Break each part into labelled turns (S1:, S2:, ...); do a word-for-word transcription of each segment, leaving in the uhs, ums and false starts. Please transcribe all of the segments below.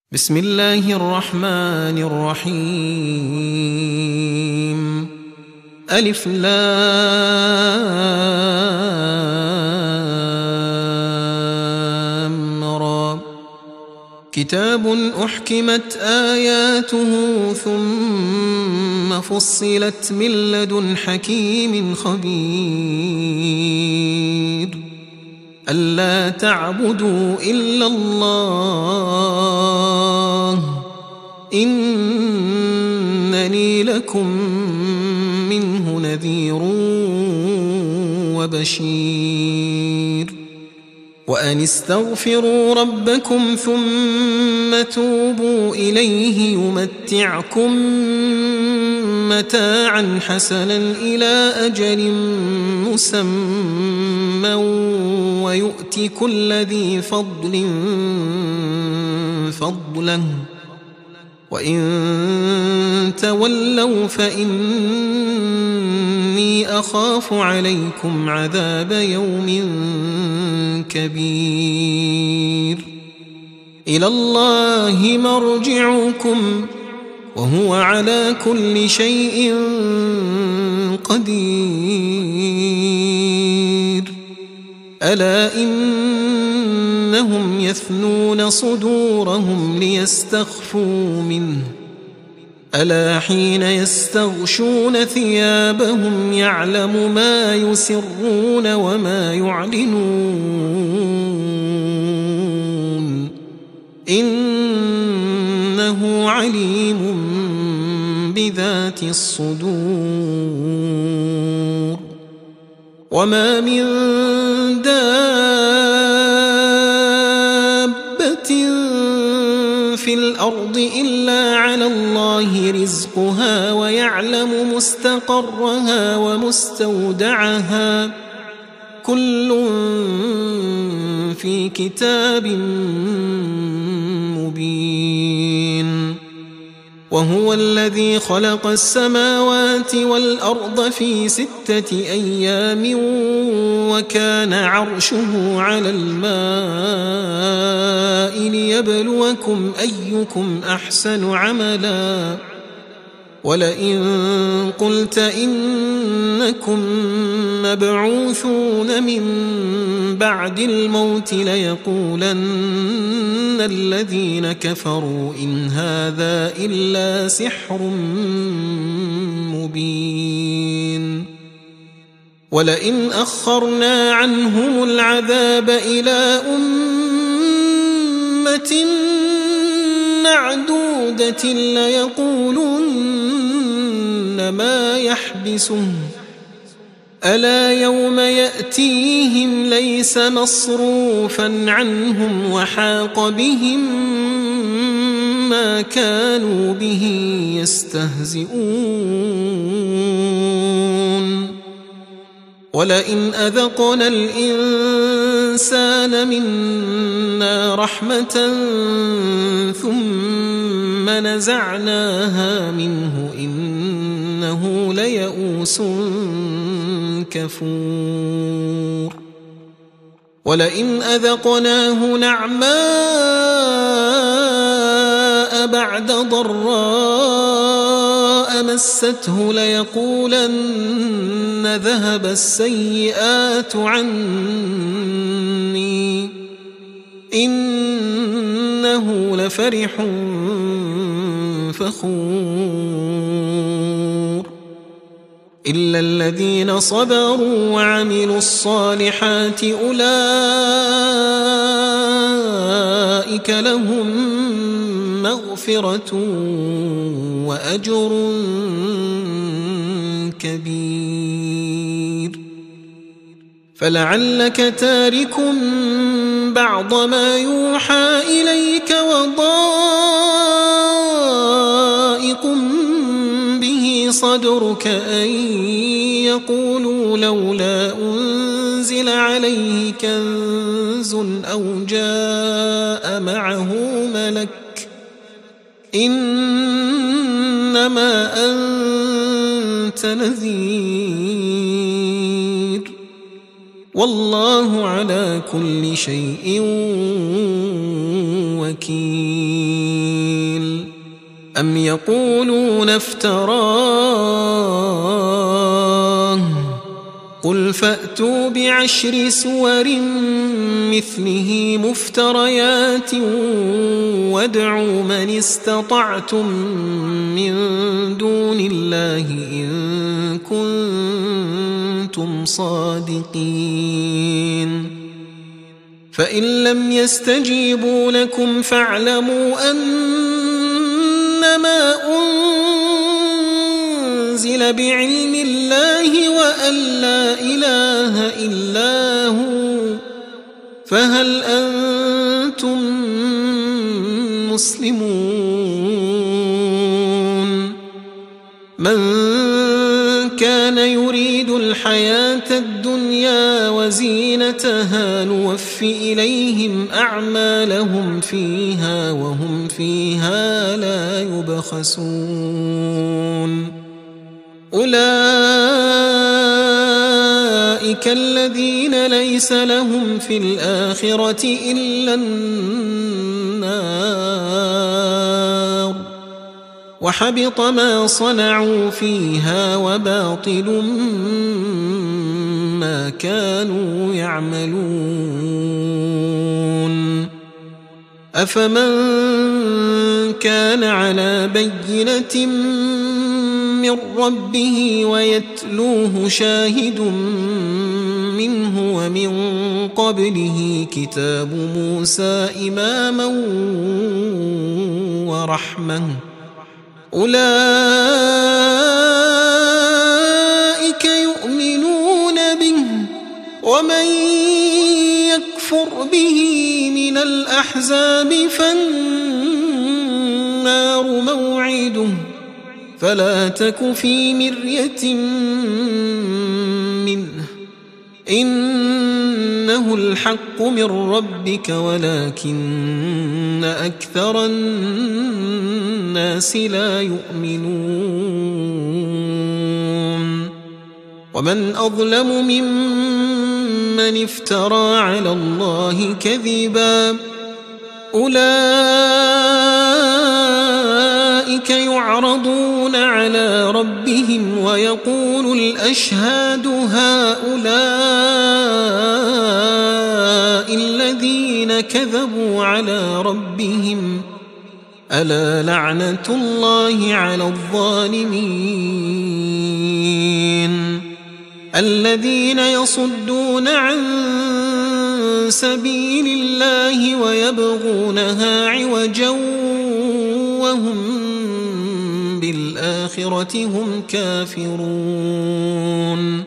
S1: بسم الله الرحمن الرحيم ألف لام را كتاب أحكمت آياته ثم فصلت من لدن حكيم خبير ألا تعبدوا إلا الله إنني لكم منه نذير وبشير وأن استغفروا ربكم ثم توبوا إليه يمتعكم متاعا حسنا إلى أجل مسمى ويؤت كل ذي فضل فضله وإن تولوا فإني أخاف عليكم عذاب يوم كبير إلى الله مرجعكم وهو على كل شيء قدير ألا إنهم يثنون صدورهم ليستخفوا منه ألا حين يستغشون ثيابهم يعلم ما يسرون وما يعلنون إنه عليم بذات الصدور وما من دابة في الأرض إلا على الله رزقها ويعلم مستقرها ومستودعها كل في كتاب مبين وهو الذي خلق السماوات والأرض في ستة أيام وكان عرشه على الماء ليبلوكم أيكم أحسن عملا ولئن قلت إنكم مبعوثون من بعد الموت ليقولن الذين كفروا إن هذا إلا سحر مبين ولئن أخرنا عنهم العذاب إلى أمة معدودة ليقولن ما يحبسه ألا يوم يأتيهم ليس مصروفا عنهم وحاق بهم ما كانوا به يستهزئون ولئن أذقنا الإنسان منا رحمة ثم نزعناها منه إنه ليئوس كفور ولئن أذقناه نعماء بعد ضراء مسته ليقولن ذهب السيئات عني إنه لفرح فخور إلا الذين صبروا وعملوا الصالحات أولئك لهم مغفرة وأجر كبير فلعلك تارك بعض ما يوحى إليك وضائق به صدرك أن يقولوا لولا أنزل عليه كنز أو جاء معه ملك إنما أنت نذير والله على كل شيء وكيل. أم يقولون افتراه قل فأتوا بعشر سور مثله مفتريات وادعوا من استطعتم من دون الله إن كنتم صادقين فإن لم يستجيبوا لكم فاعلموا أنما أنزل بعلم الله وأن لا إله إلا هو فهل أنتم مسلمون من كان يريد الحياة الدنيا وزينتها نوف إليهم أعمالهم فيها وهم فيها لا يبخسون أولئك الذين ليس لهم في الآخرة إلا النار وحبط ما صنعوا فيها وباطل ما كانوا يعملون أفمن كان على بينة من ربه ويتلوه شاهد منه ومن قبله كتاب موسى إماما ورحمة أولئك يؤمنون به ومن يكفر به من الأحزاب فالنار موعده فلا تك في مرية منه إنه الحق من ربك ولكن أكثر الناس لا يؤمنون ومن أظلم ممن افترى على الله كذبا أولئك يعرضون على ربهم ويقول الأشهاد هؤلاء الذين كذبوا على ربهم ألا لعنة الله على الظالمين الذين يصدون عن سبيل الله ويبغونها عوجا وهم بالآخرة هم كافرون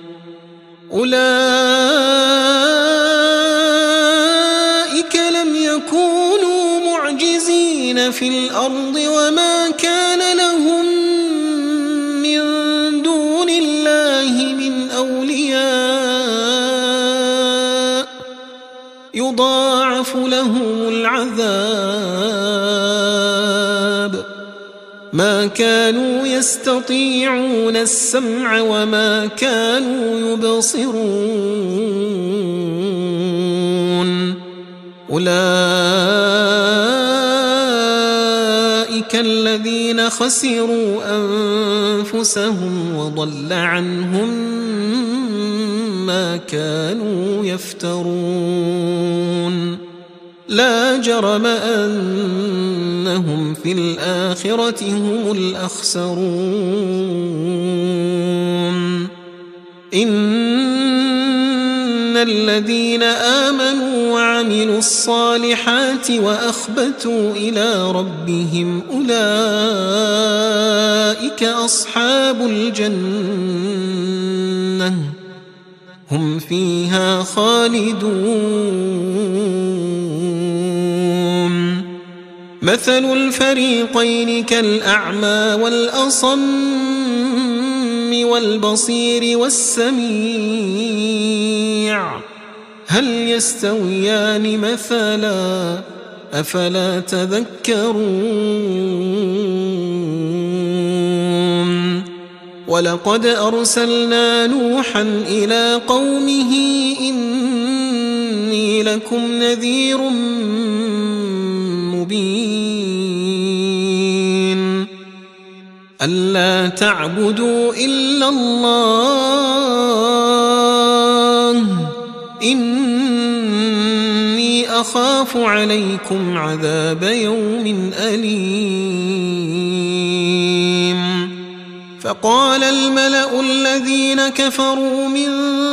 S1: أولئك لم يكونوا معجزين في الأرض وما كان لهم من دون الله من أولياء يضاعف لهم العذاب ما كانوا يستطيعون السمع وما كانوا يبصرون أولئك الذين خسروا أنفسهم وضل عنهم ما كانوا يفترون لا جرم أنهم في الآخرة هم الأخسرون إن الذين آمنوا وعملوا الصالحات وأخبتوا إلى ربهم أولئك أصحاب الجنة هم فيها خالدون مثل الفريقين كالأعمى والأصم والبصير والسميع هل يستويان مثلا أفلا تذكرون ولقد أرسلنا نوحا إلى قومه إني لكم نذير مبين ألا تعبدوا إلا الله إني أخاف عليكم عذاب يوم أليم فقال الملأ الذين كفروا من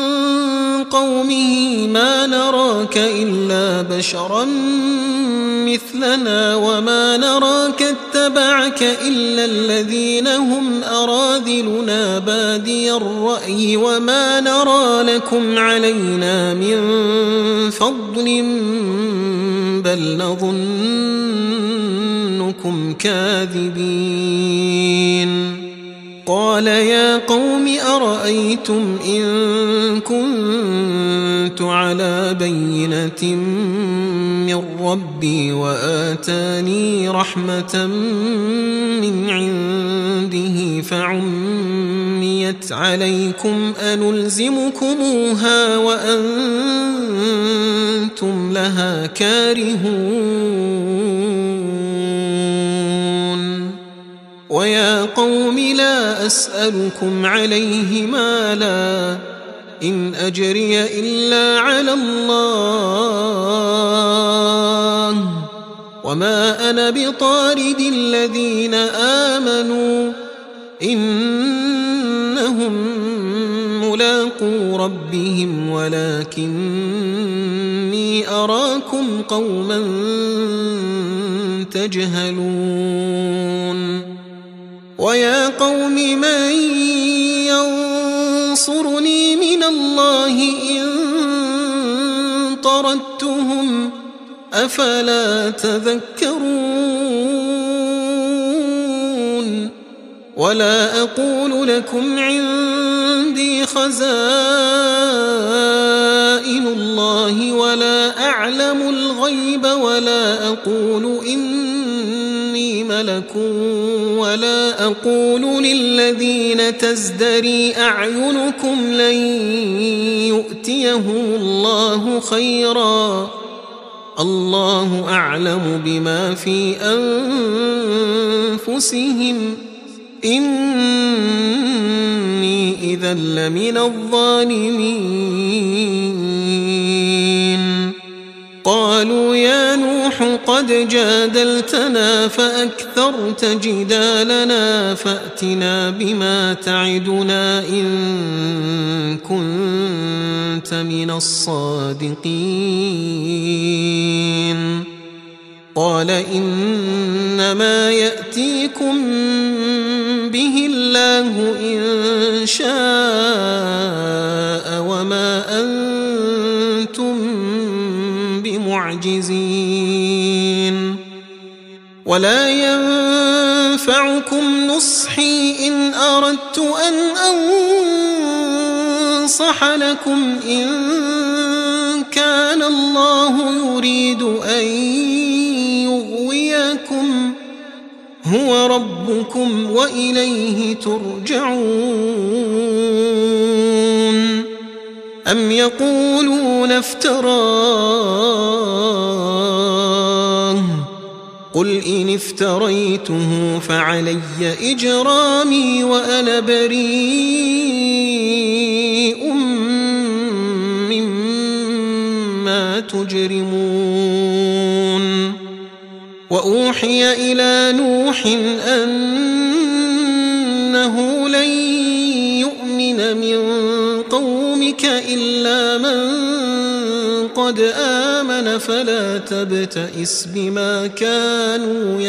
S1: قومه ما نراك إلا بشرا مثلنا وما نراك اتبعك إلا الذين هم أراذلنا بادي الرأي وما نرى لكم علينا من فضل بل نظنكم كاذبين قال يا قوم أرأيتم إن كنت على بينة من ربي وآتاني رحمة من عنده فعميت عليكم أنلزمكموها وأنتم لها كارهون ويا قوم لا أسألكم عليه مالا إن أجري إلا على الله وما أنا بطارد الذين آمنوا إنهم ملاقو ربهم ولكني أراكم قوما تجهلون ويا قوم من ينصرني من الله إن طردتهم أفلا تذكرون ولا أقول لكم عندي خزائن الله ولا أعلم الغيب ولا أقول إني ملك ولا أقول للذين تزدري أعينكم لن يؤتيهم الله خيرا الله أعلم بما في أنفسهم إني إذا لمن الظالمين قالوا يا نوح قد جادلتنا فأكثرت جدالنا فأتنا بما تعدنا إن كنت من الصادقين قال إنما يأتيكم به الله إن شاء وما أنتم بمعجزين ولا ينفعكم نصحي إن أردت أن أنصح لكم إن كان الله يريد أن يغويكم هو ربكم وإليه ترجعون أم يقولون افتراه قل إن افتريته فعلي إجرامي وأنا بريء مما تجرمون وأوحي إلى نوح أنه لن يؤمن من قومك إلا من قد آمن فلا تبتئس بما كانوا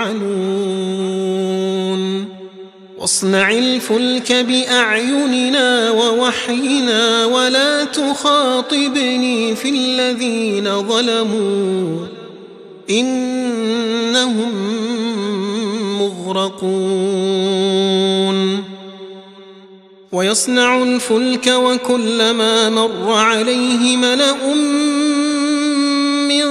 S1: يفعلون واصنع الفلك بأعيننا ووحينا ولا تخاطبني في الذين ظلموا إنهم مغرقون ويصنع الفلك وكلما مر عليه ملأ من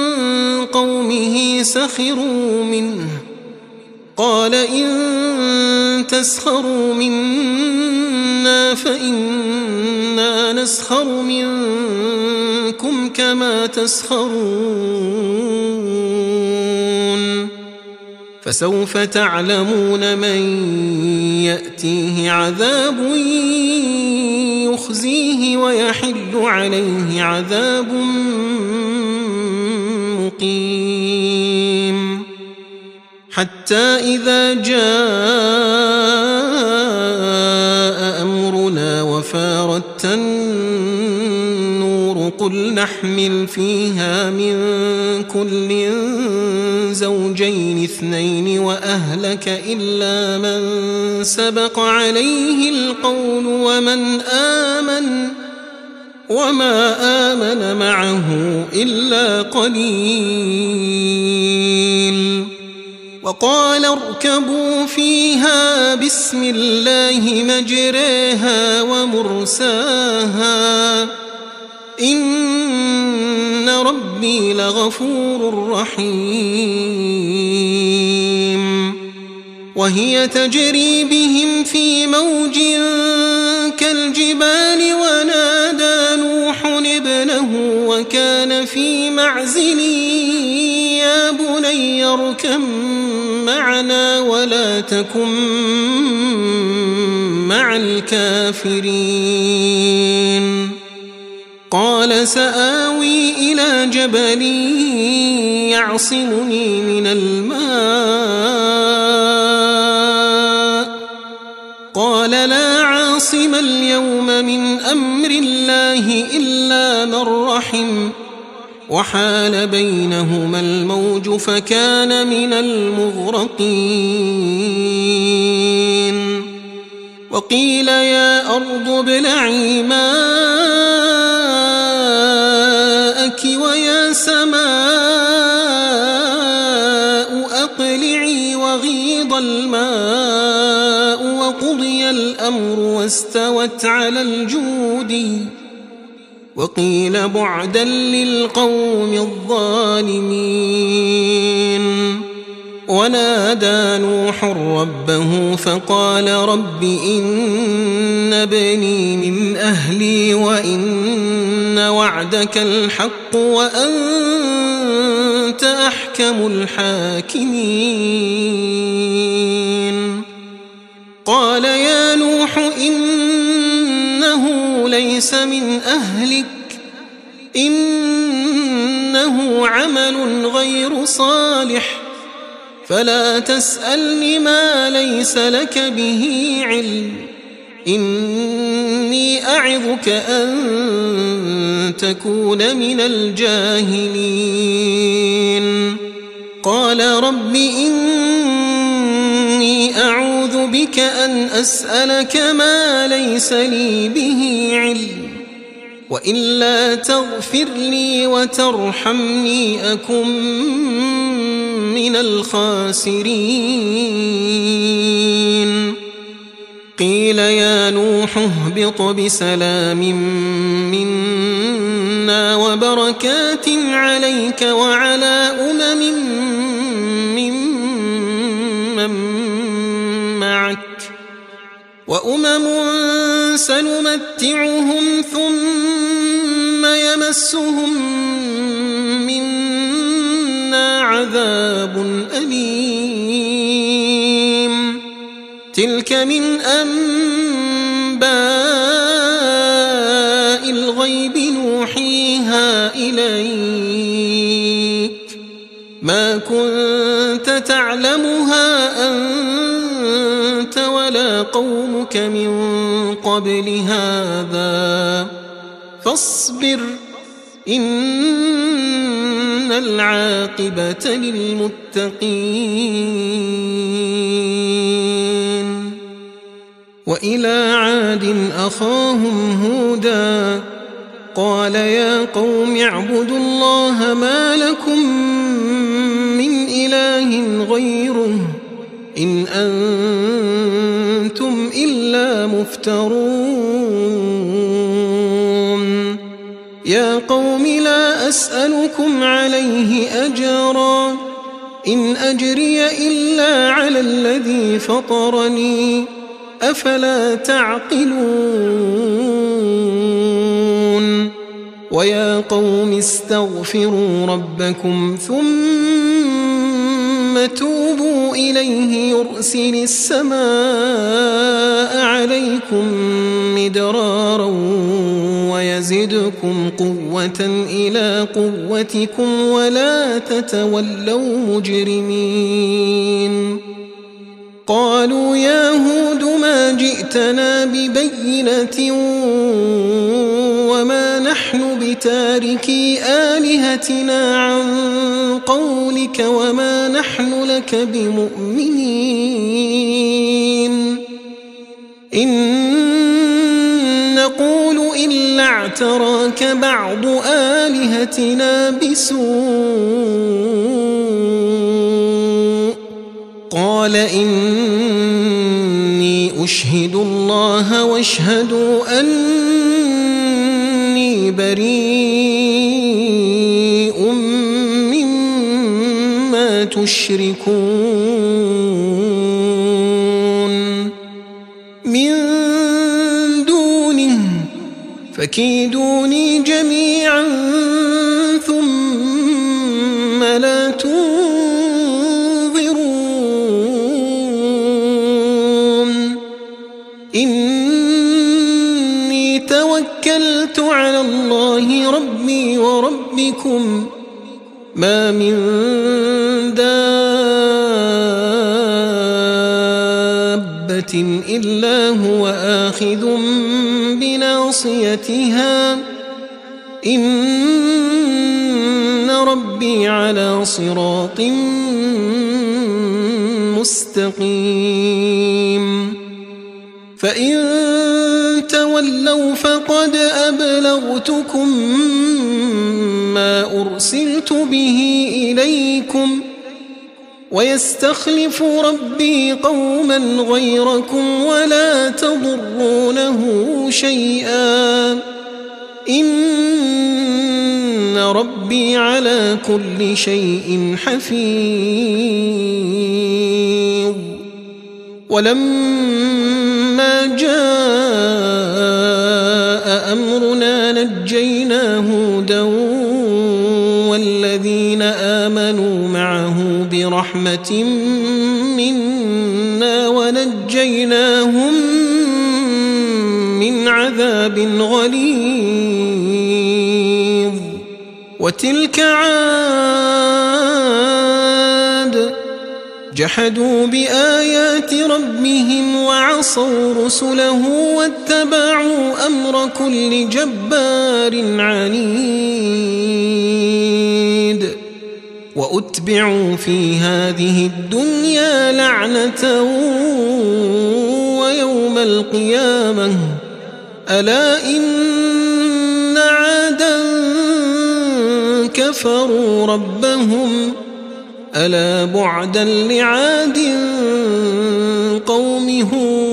S1: قومه سخروا منه قال إن تسخروا منا فإنا نسخر منكم كما تسخرون فسوف تعلمون من يأتيه عذاب يخزيه ويحل عليه عذاب مقيم حتى إذا جاء أمرنا وفارت النور قل نحمل فيها من كل زوجين اثنين وأهلك إلا من سبق عليه القول ومن آمن وما آمن معه إلا قليل وقال اركبوا فيها بسم الله مجريها ومرساها إن ربي لغفور رحيم وهي تجري بهم في موج كالجبال ونادى نوح ابنه وكان في معزل يا بني اركب معنا ولا تكن مع الكافرين قال سآوي إلى جبل يعصمني من الماء قال لا عاصم اليوم من أمر الله إلا من رحم وحال بينهما الموج فكان من المغرقين وقيل يا أرض ابلعي ماءك ويا سماء أقلعي وغيض الماء وقضي الأمر واستوت على الجود وقيل بعدا للقوم الظالمين ونادى نوح ربه فقال رب إن ابني من أهلي وإن وعدك الحق وأنت أحكم الحاكمين قال يا نوح إنه ليس من أهلك إنه عمل غير صالح فلا تسألني ما ليس لك به علم إني أعظك أن تكون من الجاهلين قال رب إني أعوذ بك أن أسألك ما ليس لي به علم وإلا تغفر لي وترحمني أكن من الخاسرين قيل يا نوح اهبط بسلام منا وبركات عليك وعلى أمم ممن معك وأمم سنمتعهم ثم يمسهم منا عذاب أليم تلك من أنباء الغيب نوحيها إليك ما كنت تعلمها أنت ولا قومك من قبل هذا فاصبر إن العاقبة للمتقين وإلى عاد أخاهم هودا قال يا قوم اعبدوا الله ما لكم من إله غيره إن أنتم إلا مفترون يا قوم لا أسألكم عليه أجرا إن أجري إلا على الذي فطرني أفلا تعقلون ويا قوم استغفروا ربكم ثم ثم توبوا إليه يرسل السماء عليكم مدرارا ويزدكم قوة إلى قوتكم ولا تتولوا مجرمين. قالوا يا هود ما جئتنا ببينة وما نحن بتاركي آلهتنا عن قولك وما نحن لك بمؤمنين إن نقول إلا اعتراك بعض آلهتنا بسوء. قال إني أشهد الله واشهدوا أني بريء مما تشركون من دونه فكيدوني جميعا ثم لا تنظرون. إني توكلت على الله ربي وربكم ما من دابة إلا هو آخذ بناصيتها إن ربي على صراط مستقيم. فإن تولوا فقد أبلغتكم ما أرسلت به إليكم ويستخلف ربي قوما غيركم ولا تضرونه شيئا إن ربي على كل شيء حفيظ. ولما جاء أمرنا نجينا هودا والذين آمنوا معه برحمة منا ونجيناهم من عذاب غليظ. وتلك عاد جحدوا بآيات ربهم وعصوا رسله واتبعوا أمر كل جبار عنيد. وأتبعوا في هذه الدنيا لعنة ويوم القيامة ألا إن عادا كفروا ربهم ألا بعدا لعاد قوم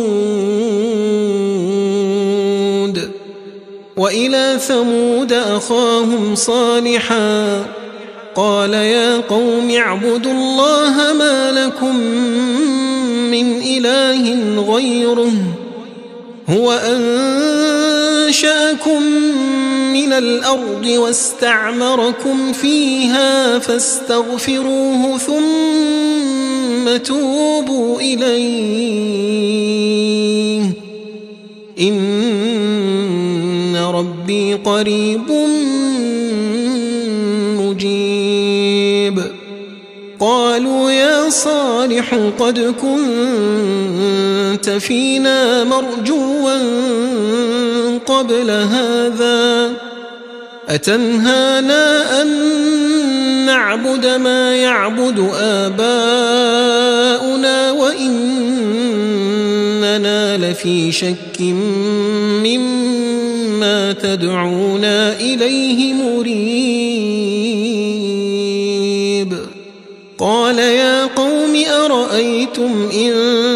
S1: هود. وإلى ثمود أخاهم صالحا قال يا قوم اعبدوا الله ما لكم من إله غيره هو أنشأكم من الأرض واستعمركم فيها فاستغفروه ثم توبوا إليه إن ربي قريب مجيب. قالوا يا صالح قد كنت فينا مرجوا قبل هذا أتنهانا أن نعبد ما يعبد آباؤنا وإننا لفي شك مما تدعونا إليه مريب. قال يا قوم أرأيتم إن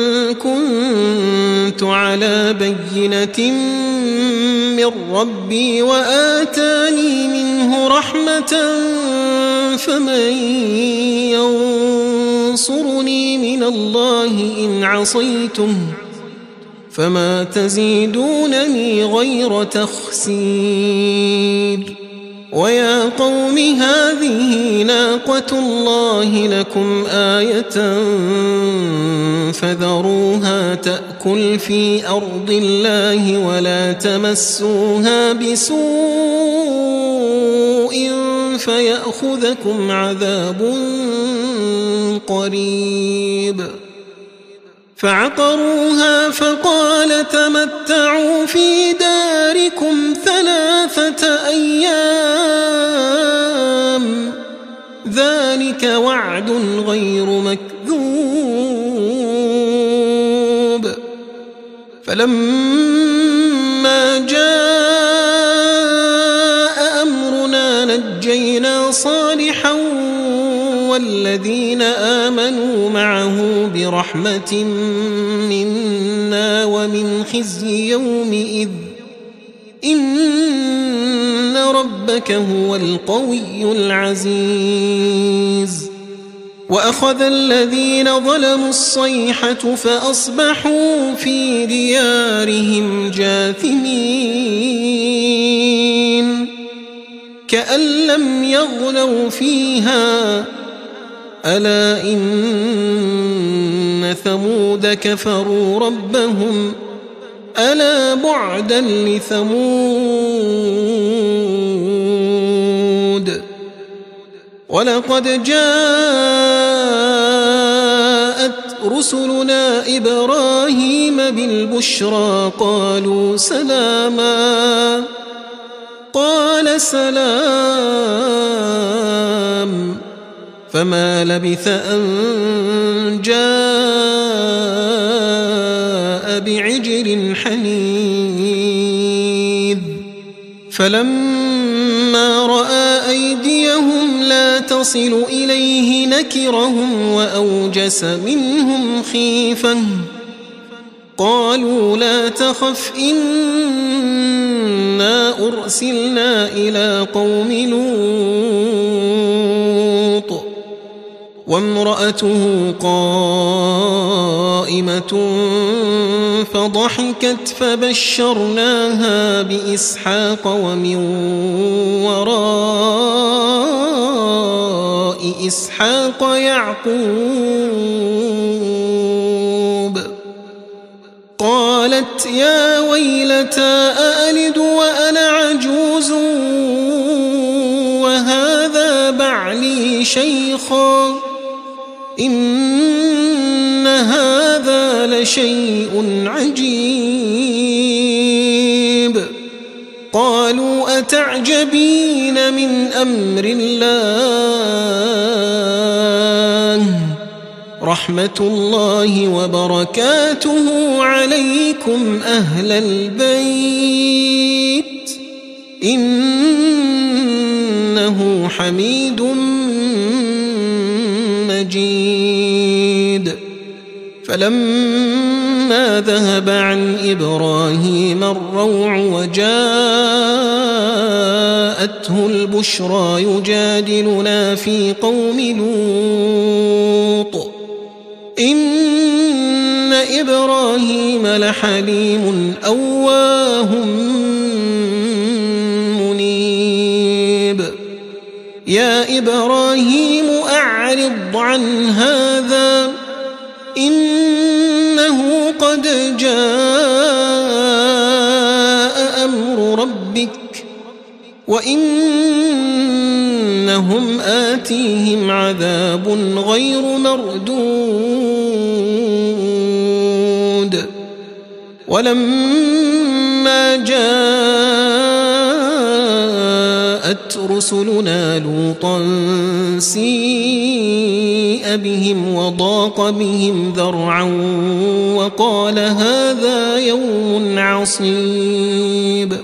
S1: كنت على بينة من ربي وآتاني منه رحمة فمن ينصرني من الله إن عصيته فما تزيدونني غير تخسير. ويا قوم هذه ناقة الله لكم آية فذروها تأكل في أرض الله ولا تمسوها بسوء فيأخذكم عذاب قريب. فعقروها فقال تمتعوا في داركم ثلاثة أيام ذلك وعد غير مكذوب. فلما جاء أمرنا نجينا صالحا والذين آمنوا معه برحمة منا ومن خزي يومئذ إن ربك هو القوي العزيز. وأخذ الذين ظلموا الصيحة فأصبحوا في ديارهم جاثمين كأن لم يغنوا فيها ألا إن ثمود كفروا ربهم ألا بعدا لثمود. ولقد جاءت رسلنا إبراهيم بالبشرى قالوا سلاما قال سلام فما لبث أن جاء بعجل حنيذ. فلما رأى أيديهم لا تصل إليه نكرهم وأوجس منهم خيفة قالوا لا تخف إنا أرسلنا إلى قوم لوط وامرأته قائمة فضحكت فبشرناها بإسحاق ومن وراء إسحاق يعقوب. قالت يا ويلتى أألد وأنا عجوز وهذا بعلي شيخا إن هذا لشيء عجيب. قالوا أتعجبين من أمر الله رحمة الله وبركاته عليكم أهل البيت إنه حميد مجيد. فلما ذهب عن إبراهيم الروع وجاءته البشرى يجادلنا في قوم لوط إن إبراهيم لحليم أواه منيب. يا إبراهيم أعرض عن هذا إنه قد جاء أمر ربك وإنهم آتيهم عذاب غير مردود. ولما جاءت رسلنا لوطا سيء بهم وضاق بهم ذرعا وقال هذا يوم عصيب.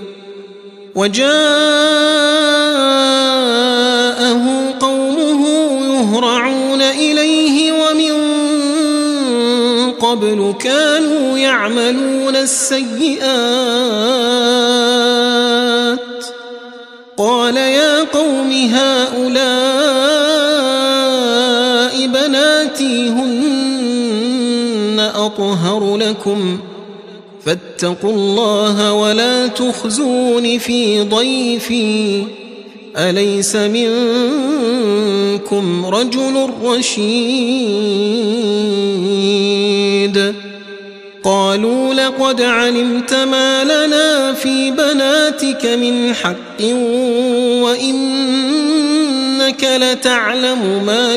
S1: وجاءه قومه يهرعون إليه ومن قبل كانوا يعملون السيئات. قال يا قوم هؤلاء بناتي هن أطهر لكم فاتقوا الله ولا تخزون في ضيفي أليس منكم رجل رشيد قالوا لقد علمت ما لنا في بناتك من حق وإنك لتعلم ما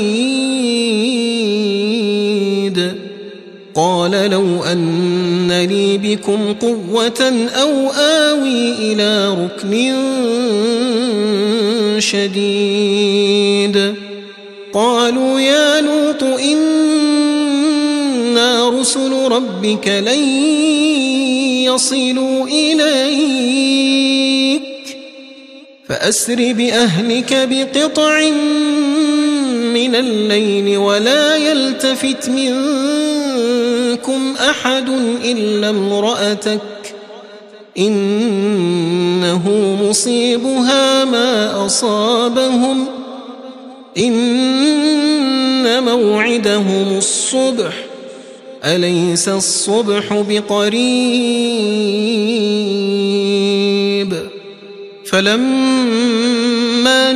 S1: نريد قال لو أن لي بكم قوة أو آوي إلى ركن شديد قالوا يا لوط إنا رسل ربك لن يصلوا إليك فأسر بأهلك بقطع من الليل ولا يلتفت منكم أحد إلا امرأتك إنه مصيبها ما أصابهم إن موعدهم الصبح أليس الصبح بقريب فلما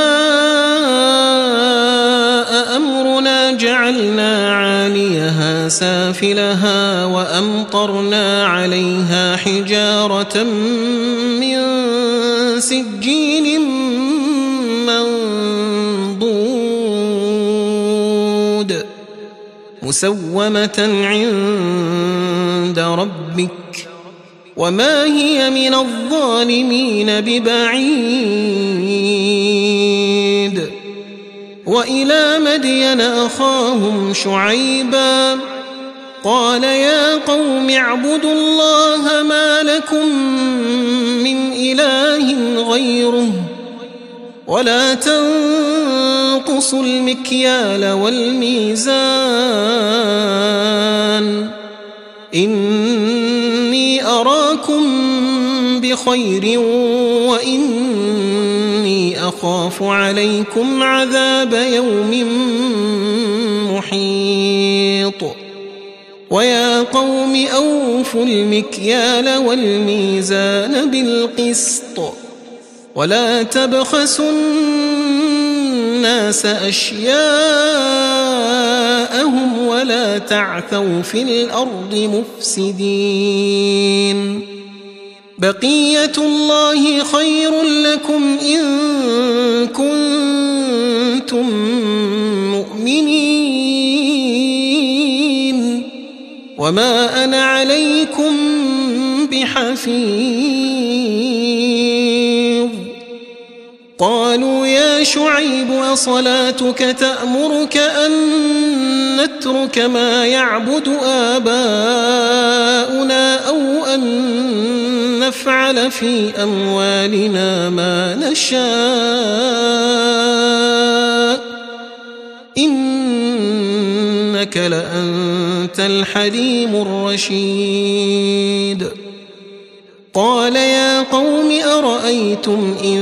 S1: جاء أمرنا جعلنا عاليها سافلها وأمطرنا عليها حجارة من سجيل منضود مسومة عند ربك وما هي من الظالمين ببعيد وإلى مدين أخاهم شعيبا قال يا قوم اعبدوا الله ما لكم من إله غيره ولا تنقصوا المكيال والميزان إني أراكم بخير وإني أخاف عليكم عذاب يوم محيط ويا قوم أوفوا المكيال والميزان بالقسط ولا تبخسوا الناس أشياءهم ولا تعثوا في الأرض مفسدين بقية الله خير لكم إن كنتم مؤمنين وما أنا عليكم بحفيظ قالوا يا شعيب أصلاتك تأمرك أن نترك ما يعبد آباؤنا أو أن نفعل في أموالنا ما نشاء إنك لأنت الحليم الرشيد قال يا قوم أرأيتم إن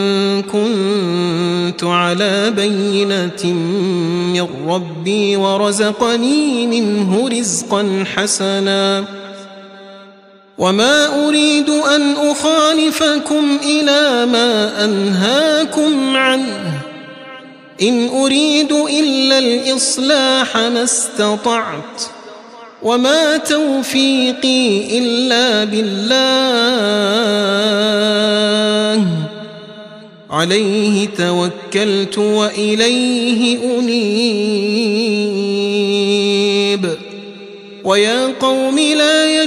S1: كنت على بينة من ربي ورزقني منه رزقا حسنا وما أريد أن أخالفكم إلى ما أنهاكم عنه إن أريد إلا الإصلاح ما استطعت وما توفيقي إلا بالله عليه توكلت وإليه أنيب ويا قوم لا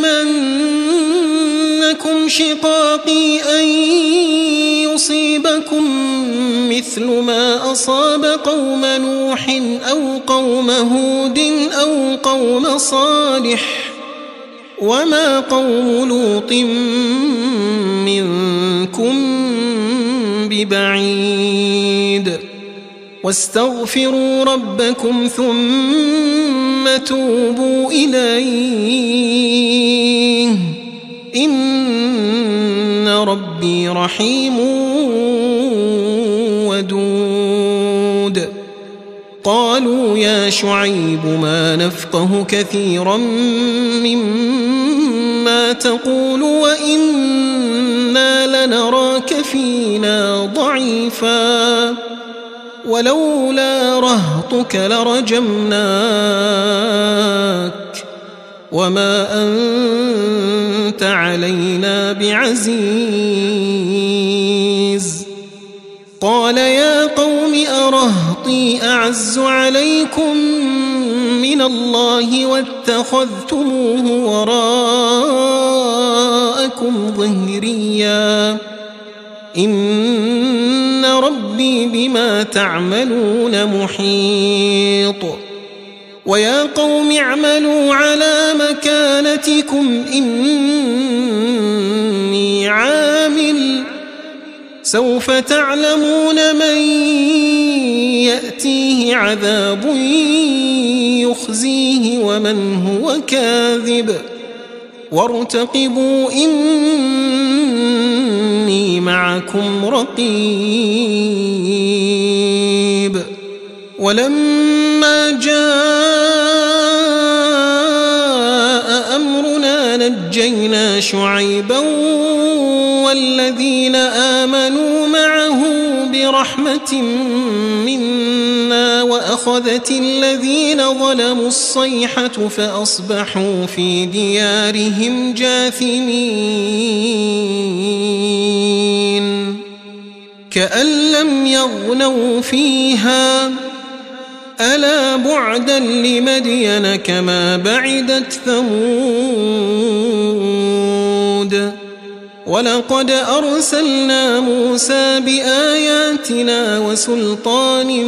S1: يجرمنكم شقاقي أن يصيبكم مثل ما أصاب قوم نوح أو قوم هود أو قوم صالح وما قوم لوط منكم ببعيد واستغفروا ربكم ثم توبوا إليه إن ربي رحيم ودود قالوا يا شعيب ما نفقه كثيرا مما تقول وإنا لنراك فينا ضعيفا ولولا رهطك لرجمناك وما أنت علينا بعزيز قال يا قوم أرهطي أعز عليكم من الله واتخذتموه وراءكم ظهريا إن ربي بما تعملون محيط ويا قوم اعملوا على مكانتكم إني عامل سوف تعلمون من يأتيه عذاب يخزيه ومن هو كاذب وارتقبوا إني معكم رقيب ولما جاء أمرنا نجينا شعيبا والذين آمنوا معه برحمة منا وأخذت الذين ظلموا الصيحة فأصبحوا في ديارهم جاثمين كأن لم يغنوا فيها ألا بعدا لمدين كما بعدت ثمود ولقد أرسلنا موسى بآياتنا وسلطان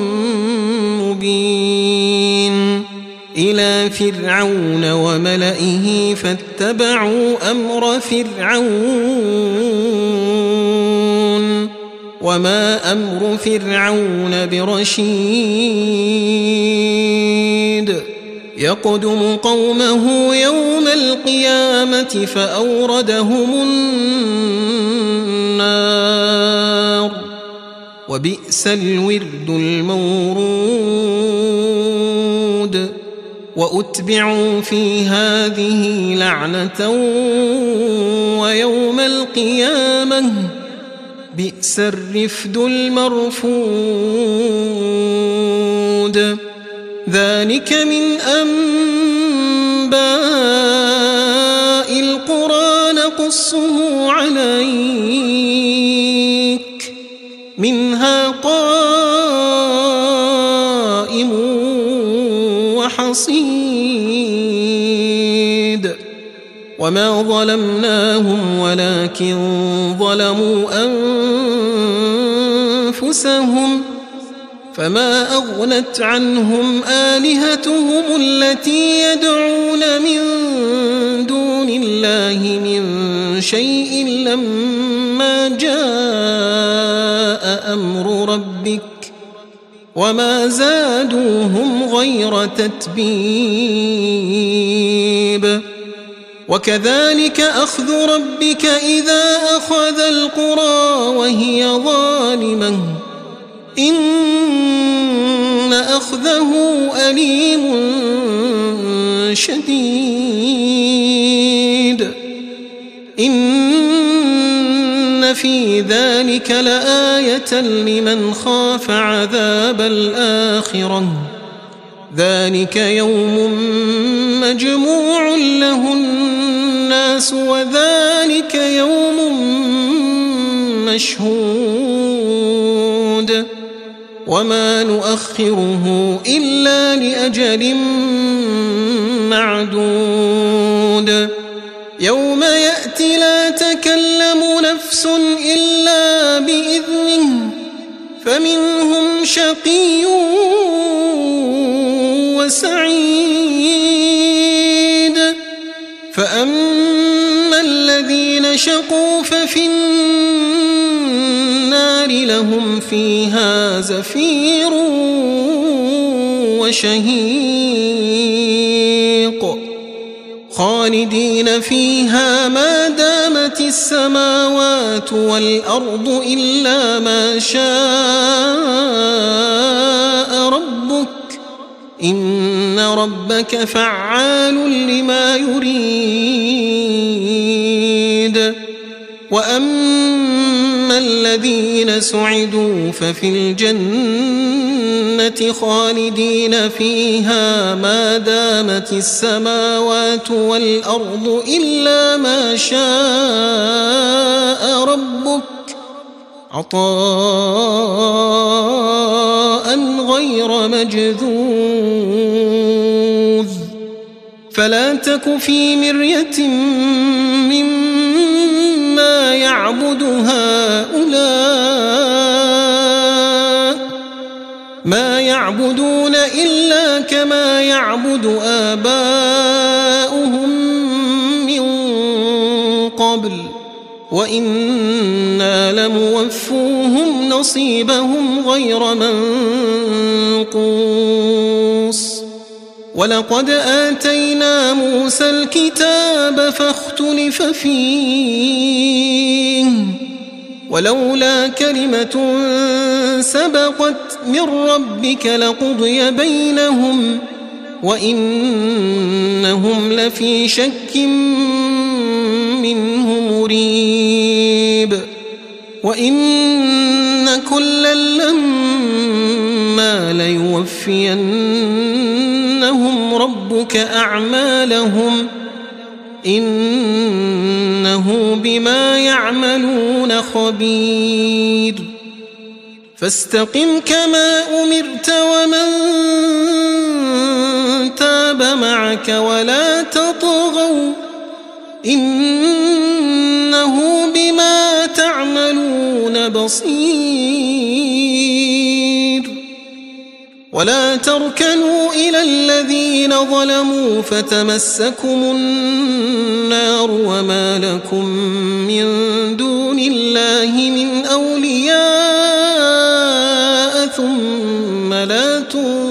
S1: مبين إلى فرعون وملئه فاتبعوا أمر فرعون وما أمر فرعون برشيد يقدم قومه يوم القيامة فأوردهم النار وبئس الورد المورود وأتبعوا في هذه لعنة ويوم القيامة بئس الرفد المرفود ذلك من أنباء القرى نقصه عليك منها قائم وحصيد وما ظلمناهم ولكن ظلموا أنفسهم فما أغنت عنهم آلهتهم التي يدعون من دون الله من شيء لما جاء أمر ربك وما زادوهم غير تتبيب وكذلك أخذ ربك إذا أخذ القرى وهي ظالمة إن أخذه أليم شديد إن في ذلك لآية لمن خاف عذاب الآخرة ذلك يوم مجموع له الناس وذلك يوم مشهود وما نؤخره إلا لأجل معدود يوم يأتي لا تكلم نفس إلا بإذنه فمنهم شقي وسعيد فأما الذين شقوا ففي النار لهم فيها زفير وشهيق خالدين فيها ما دامت السماوات والأرض إلا ما شاء ربك إن ربك فعال لما يريد وأما الذين سعدوا ففي الجنة خالدين فيها ما دامت السماوات والأرض إلا ما شاء ربك عطاء غير مجذوذ فلا تك في مرية مما يعبد هؤلاء ما يعبدون إلا كما يعبد آباؤهم من قبل وإنا لموفوهم نصيبهم غير منقوص ولقد آتينا موسى الكتاب فاختلف فيه ولولا كلمة سبقت من ربك لقضي بينهم وإنهم لفي شك منه مريب وإن كلا لما ليوفينهم ربك أعمالهم إنه بما يعملون خبير فاستقم كما أمرت ومن تاب معك ولا تطغوا إنه بما تعملون بصير ولا تركنوا إلى الذين ظلموا فتمسكم النار وما لكم من دون الله من أولياء ثم لا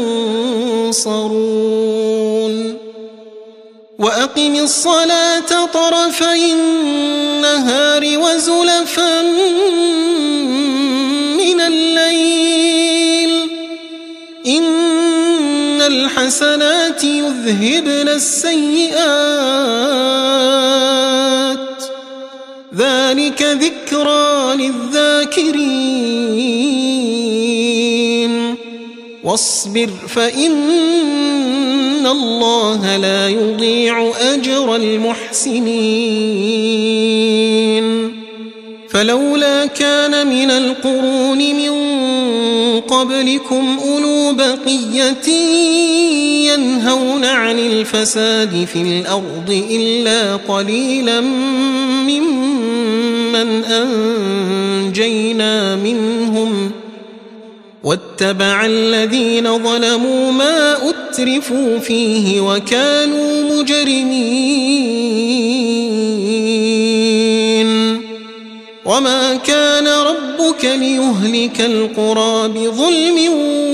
S1: تنصرون وأقم الصلاة طرفي النهار وزلفا من الليل إن الحسنات يذهبن السيئات ذلك ذكرى للذاكرين واصبر فإن الله لا يضيع أجر المحسنين فلولا كان من القرون من قبلكم أولو بقية ينهون عن الفساد في الأرض إلا قليلا ممن أنجينا منهم واتبع الذين ظلموا ما أترفوا فيه وكانوا مجرمين وما كان ربك ليهلك القرى بظلم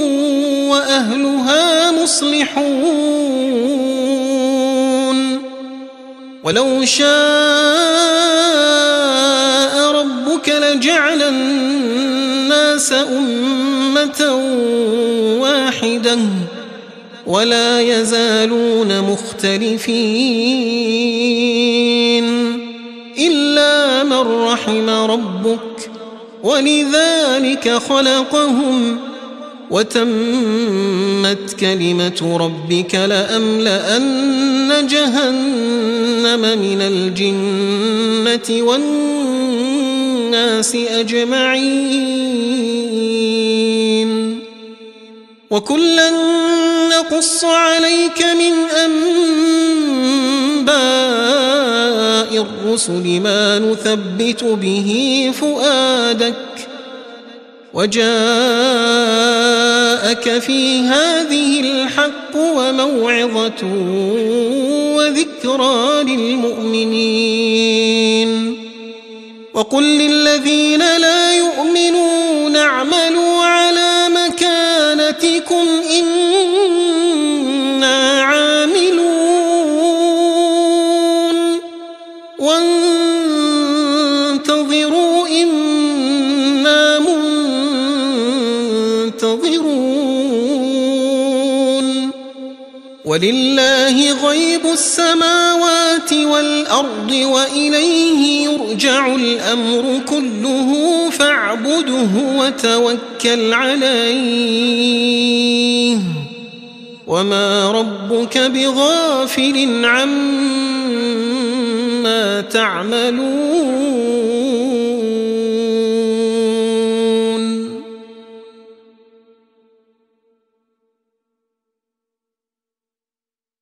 S1: وأهلها مصلحون ولو شاء ربك لجعل الناس أمة واحدة ولا يزالون مختلفين إلا من رحم ربك ولذلك خلقهم وتمت كلمة ربك لأملأن جهنم من الجنة والناس أجمعين وكلا نقص عليك من أنباء الرسل ما نثبت به فؤادك وجاءك في هذه الحق وموعظة وذكرى للمؤمنين وقل للذين لا يؤمنون اعملوا على مكانتكم إنا عاملون وانتظروا إنا منتظرون ولله غيب السماوات والأرض وإليه يرجع الأمر كله فاعبده وتوكل عليه وما ربك بغافل عما تعملون